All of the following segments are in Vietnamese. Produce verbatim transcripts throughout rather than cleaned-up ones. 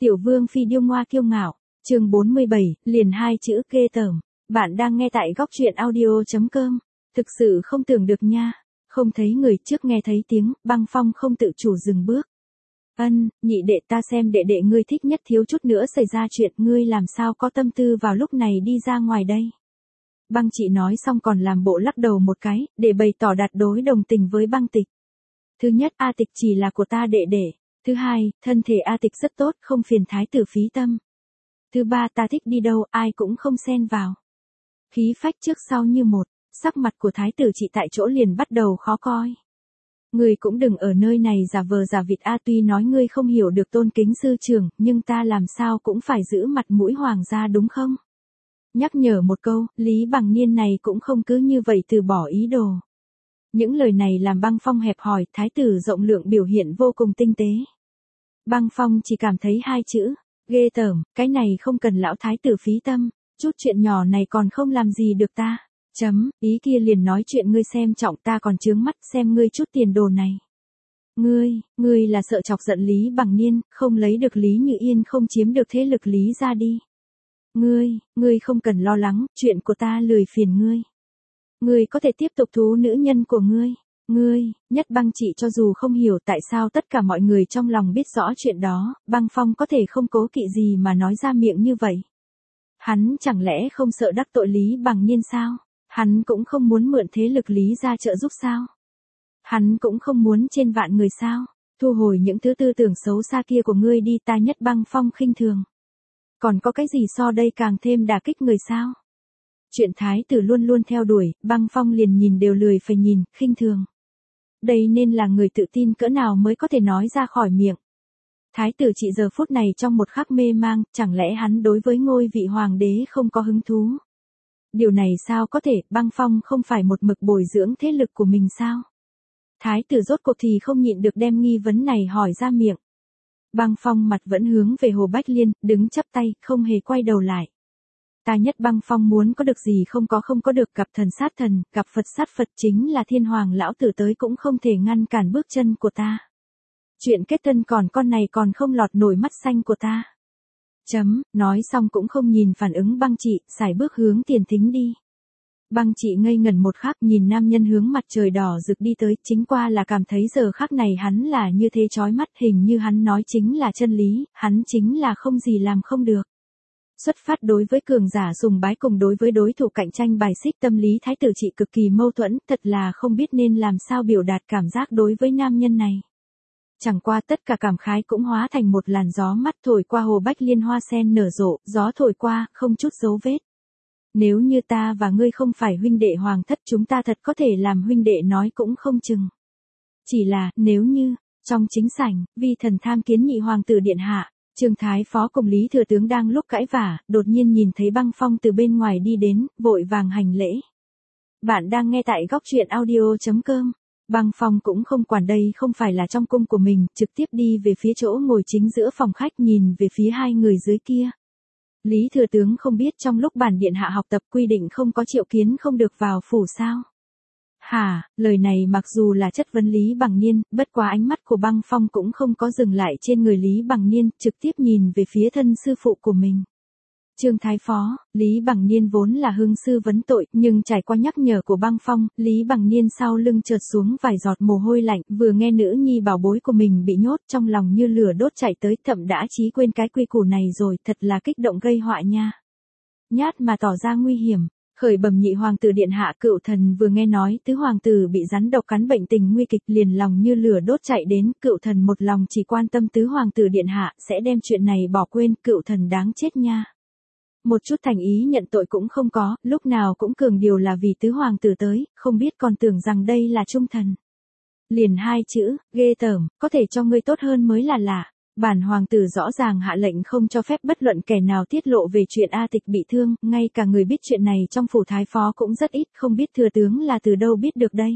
Tiểu vương phi điêu ngoa kiêu ngạo, chương bốn mươi bảy, liền hai chữ ghê tởm. Bạn đang nghe tại góc truyện audio chấm com. Thực sự không tưởng được nha. Không thấy người trước nghe thấy tiếng, Băng Phong không tự chủ dừng bước. Ân, nhị đệ, ta xem đệ đệ ngươi thích nhất thiếu chút nữa xảy ra chuyện, ngươi làm sao có tâm tư vào lúc này đi ra ngoài đây. Băng chị nói xong còn làm bộ lắc đầu một cái, để bày tỏ đạt đối đồng tình với Băng Tịch. Thứ nhất, A Tịch chỉ là của ta đệ đệ. Thứ hai, thân thể A Tịch rất tốt, không phiền thái tử phí tâm. Thứ ba, ta thích đi đâu, ai cũng không xen vào. Khí phách trước sau như một, sắc mặt của thái tử chị tại chỗ liền bắt đầu khó coi. Ngươi cũng đừng ở nơi này giả vờ giả vịt a, tuy nói ngươi không hiểu được tôn kính sư trưởng, nhưng ta làm sao cũng phải giữ mặt mũi hoàng gia đúng không? Nhắc nhở một câu, Lý Bằng Niên này cũng không cứ như vậy từ bỏ ý đồ. Những lời này làm Băng Phong hẹp hòi, thái tử rộng lượng biểu hiện vô cùng tinh tế. Băng Phong chỉ cảm thấy hai chữ, ghê tởm, cái này không cần lão thái tử phí tâm, chút chuyện nhỏ này còn không làm gì được ta. Chấm, ý kia liền nói chuyện ngươi xem trọng ta còn chướng mắt xem ngươi chút tiền đồ này. Ngươi, ngươi là sợ chọc giận Lý Bằng Niên, không lấy được Lý Như Yên không chiếm được thế lực Lý ra đi. Ngươi, ngươi không cần lo lắng, chuyện của ta lười phiền ngươi. Ngươi có thể tiếp tục thú nữ nhân của ngươi. Ngươi, Nhất Băng chị cho dù không hiểu tại sao tất cả mọi người trong lòng biết rõ chuyện đó, Băng Phong có thể không cố kỵ gì mà nói ra miệng như vậy. Hắn chẳng lẽ không sợ đắc tội Lý Bằng Niên sao? Hắn cũng không muốn mượn thế lực Lý ra trợ giúp sao? Hắn cũng không muốn trên vạn người sao? Thu hồi những thứ tư tưởng xấu xa kia của ngươi đi, ta Nhất Băng Phong khinh thường. Còn có cái gì so đây càng thêm đả kích người sao? Chuyện thái tử luôn luôn theo đuổi, Băng Phong liền nhìn đều lười phải nhìn, khinh thường. Đây nên là người tự tin cỡ nào mới có thể nói ra khỏi miệng. Thái tử chị giờ phút này trong một khắc mê mang, chẳng lẽ hắn đối với ngôi vị hoàng đế không có hứng thú? Điều này sao có thể, Băng Phong không phải một mực bồi dưỡng thế lực của mình sao? Thái tử rốt cuộc thì không nhịn được đem nghi vấn này hỏi ra miệng. Băng Phong mặt vẫn hướng về Hồ Bách Liên, đứng chắp tay, không hề quay đầu lại. Ta Nhất Băng Phong muốn có được gì không có không có được, gặp thần sát thần, gặp Phật sát Phật, chính là thiên hoàng lão tử tới cũng không thể ngăn cản bước chân của ta. Chuyện kết thân còn con này còn không lọt nổi mắt xanh của ta. Chấm, nói xong cũng không nhìn phản ứng Băng chị, xài bước hướng tiền thính đi. Băng chị ngây ngẩn một khắc nhìn nam nhân hướng mặt trời đỏ rực đi tới, chính qua là cảm thấy giờ khắc này hắn là như thế chói mắt, hình như hắn nói chính là chân lý, hắn chính là không gì làm không được. Xuất phát đối với cường giả sùng bái cùng đối với đối thủ cạnh tranh bài xích, tâm lý thái tử chị cực kỳ mâu thuẫn, thật là không biết nên làm sao biểu đạt cảm giác đối với nam nhân này. Chẳng qua tất cả cảm khái cũng hóa thành một làn gió mắt thổi qua Hồ Bách Liên, hoa sen nở rộ, gió thổi qua, không chút dấu vết. Nếu như ta và ngươi không phải huynh đệ hoàng thất, chúng ta thật có thể làm huynh đệ nói cũng không chừng. Chỉ là, nếu như, trong chính sảnh, vi thần tham kiến nhị hoàng tử điện hạ, Trương Thái Phó cùng Lý Thừa Tướng đang lúc cãi vả, đột nhiên nhìn thấy Băng Phong từ bên ngoài đi đến, vội vàng hành lễ. Bạn đang nghe tại góc truyện audio chấm com. Băng Phong cũng không quản đây không phải là trong cung của mình, trực tiếp đi về phía chỗ ngồi chính giữa phòng khách, nhìn về phía hai người dưới kia. Lý Thừa Tướng không biết trong lúc bản điện hạ học tập quy định không có triệu kiến không được vào phủ sao? Hả, lời này mặc dù là chất vấn Lý Bằng Niên, bất quá ánh mắt của Băng Phong cũng không có dừng lại trên người Lý Bằng Niên, trực tiếp nhìn về phía thân sư phụ của mình. Trương Thái Phó, Lý Bằng Niên vốn là hương sư vấn tội, nhưng trải qua nhắc nhở của Băng Phong, Lý Bằng Niên sau lưng chợt xuống vài giọt mồ hôi lạnh, vừa nghe nữ nhi bảo bối của mình bị nhốt, trong lòng như lửa đốt chạy tới, thậm đã chí quên cái quy củ này rồi, thật là kích động gây họa nha. Nhát mà tỏ ra nguy hiểm. Khởi bẩm nhị hoàng tử điện hạ, cựu thần vừa nghe nói tứ hoàng tử bị rắn độc cắn bệnh tình nguy kịch, liền lòng như lửa đốt chạy đến, cựu thần một lòng chỉ quan tâm tứ hoàng tử điện hạ, sẽ đem chuyện này bỏ quên, cựu thần đáng chết nha. Một chút thành ý nhận tội cũng không có, lúc nào cũng cường điều là vì tứ hoàng tử tới, không biết còn tưởng rằng đây là trung thần. Liền hai chữ, ghê tởm, có thể cho ngươi tốt hơn mới là lạ. Bản hoàng tử rõ ràng hạ lệnh không cho phép bất luận kẻ nào tiết lộ về chuyện A Tịch bị thương, ngay cả người biết chuyện này trong phủ thái phó cũng rất ít, không biết thừa tướng là từ đâu biết được đây.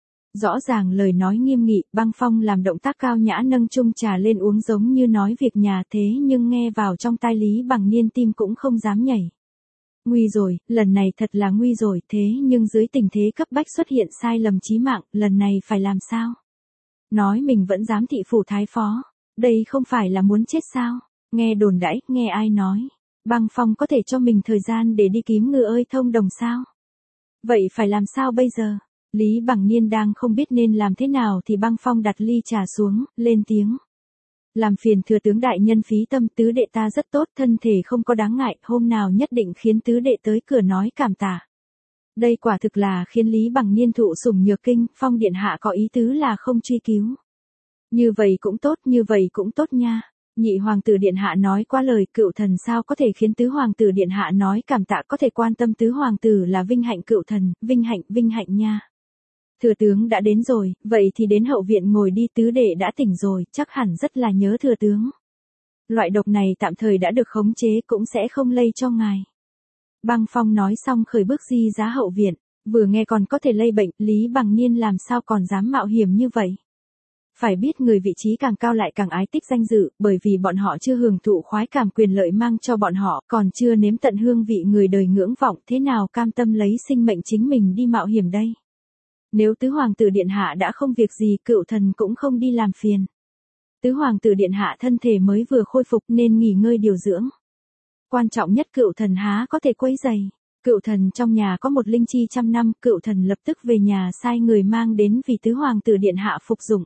Rõ ràng lời nói nghiêm nghị, Băng Phong làm động tác cao nhã nâng chung trà lên uống giống như nói việc nhà, thế nhưng nghe vào trong tai Lý Bằng Niên tim cũng không dám nhảy. Nguy rồi, lần này thật là nguy rồi, thế nhưng dưới tình thế cấp bách xuất hiện sai lầm chí mạng, lần này phải làm sao? Nói mình vẫn dám thị phủ thái phó. Đây không phải là muốn chết sao? Nghe đồn đãi, nghe ai nói. Băng Phong có thể cho mình thời gian để đi kiếm ngựa ơi thông đồng sao? Vậy phải làm sao bây giờ? Lý Bằng Niên đang không biết nên làm thế nào thì Băng Phong đặt ly trà xuống, lên tiếng. Làm phiền thừa tướng đại nhân phí tâm, tứ đệ ta rất tốt, thân thể không có đáng ngại, hôm nào nhất định khiến tứ đệ tới cửa nói cảm tạ. Đây quả thực là khiến Lý Bằng Niên thụ sủng nhược kinh, Phong điện hạ có ý tứ là không truy cứu. Như vậy cũng tốt, như vậy cũng tốt nha. Nhị hoàng tử điện hạ nói qua lời, cựu thần sao có thể khiến tứ hoàng tử điện hạ nói cảm tạ, có thể quan tâm tứ hoàng tử là vinh hạnh cựu thần, vinh hạnh, vinh hạnh nha. Thừa tướng đã đến rồi, vậy thì đến hậu viện ngồi đi, tứ đệ đã tỉnh rồi, chắc hẳn rất là nhớ thừa tướng. Loại độc này tạm thời đã được khống chế, cũng sẽ không lây cho ngài. Băng Phong nói xong khởi bước di ra hậu viện, vừa nghe còn có thể lây bệnh, Lý Bằng Niên làm sao còn dám mạo hiểm như vậy. Phải biết người vị trí càng cao lại càng ái tích danh dự, bởi vì bọn họ chưa hưởng thụ khoái cảm quyền lợi mang cho bọn họ, còn chưa nếm tận hương vị người đời ngưỡng vọng, thế nào cam tâm lấy sinh mệnh chính mình đi mạo hiểm đây. Nếu tứ hoàng tử điện hạ đã không việc gì, cựu thần cũng không đi làm phiền. Tứ hoàng tử điện hạ thân thể mới vừa khôi phục nên nghỉ ngơi điều dưỡng. Quan trọng nhất cựu thần há có thể quấy rầy. Cựu thần trong nhà có một linh chi trăm năm, cựu thần lập tức về nhà sai người mang đến vì tứ hoàng tử điện hạ phục dụng.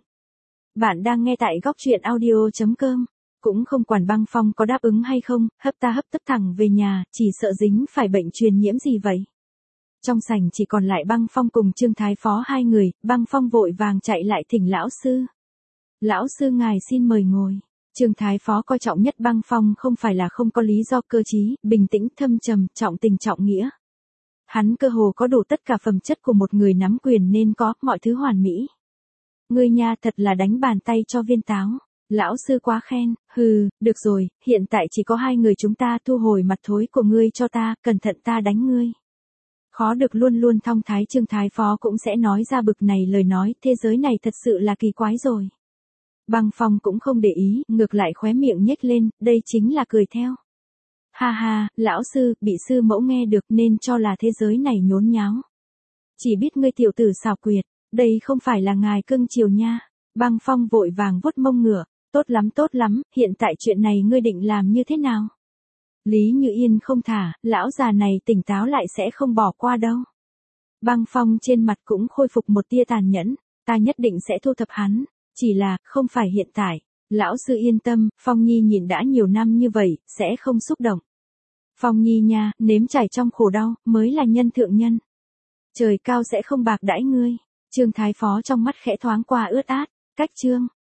Bạn đang nghe tại góc truyện audio chấm com. Cũng không quản Băng Phong có đáp ứng hay không, hấp ta hấp tấp thẳng về nhà, chỉ sợ dính phải bệnh truyền nhiễm gì vậy. Trong sảnh chỉ còn lại Băng Phong cùng Trương Thái Phó hai người, Băng Phong vội vàng chạy lại thỉnh lão sư. Lão sư ngài xin mời ngồi. Trương Thái Phó coi trọng nhất Băng Phong không phải là không có lý do, cơ trí, bình tĩnh, thâm trầm, trọng tình trọng nghĩa. Hắn cơ hồ có đủ tất cả phẩm chất của một người nắm quyền nên có, mọi thứ hoàn mỹ. Ngươi nha thật là đánh bàn tay cho viên táo. Lão sư quá khen, hừ, được rồi, hiện tại chỉ có hai người chúng ta, thu hồi mặt thối của ngươi cho ta, cẩn thận ta đánh ngươi. Khó được luôn luôn thong thái, Trương Thái Phó cũng sẽ nói ra bực này lời nói, thế giới này thật sự là kỳ quái rồi. Băng Phong cũng không để ý, ngược lại khóe miệng nhếch lên, đây chính là cười theo. Ha ha, lão sư, bị sư mẫu nghe được nên cho là thế giới này nhốn nháo. Chỉ biết ngươi tiểu tử xảo quyệt, đây không phải là ngài cưng chiều nha. Băng Phong vội vàng vuốt mông ngựa, tốt lắm tốt lắm, hiện tại chuyện này ngươi định làm như thế nào? Lý Như Yên không thả, lão già này tỉnh táo lại sẽ không bỏ qua đâu. Băng Phong trên mặt cũng khôi phục một tia tàn nhẫn, ta nhất định sẽ thu thập hắn, chỉ là, không phải hiện tại. Lão sư yên tâm, Phong Nhi nhìn đã nhiều năm như vậy, sẽ không xúc động. Phong Nhi nha, nếm trải trong khổ đau, mới là nhân thượng nhân. Trời cao sẽ không bạc đãi ngươi. Trương Thái Phó trong mắt khẽ thoáng qua ướt át, cách Trương.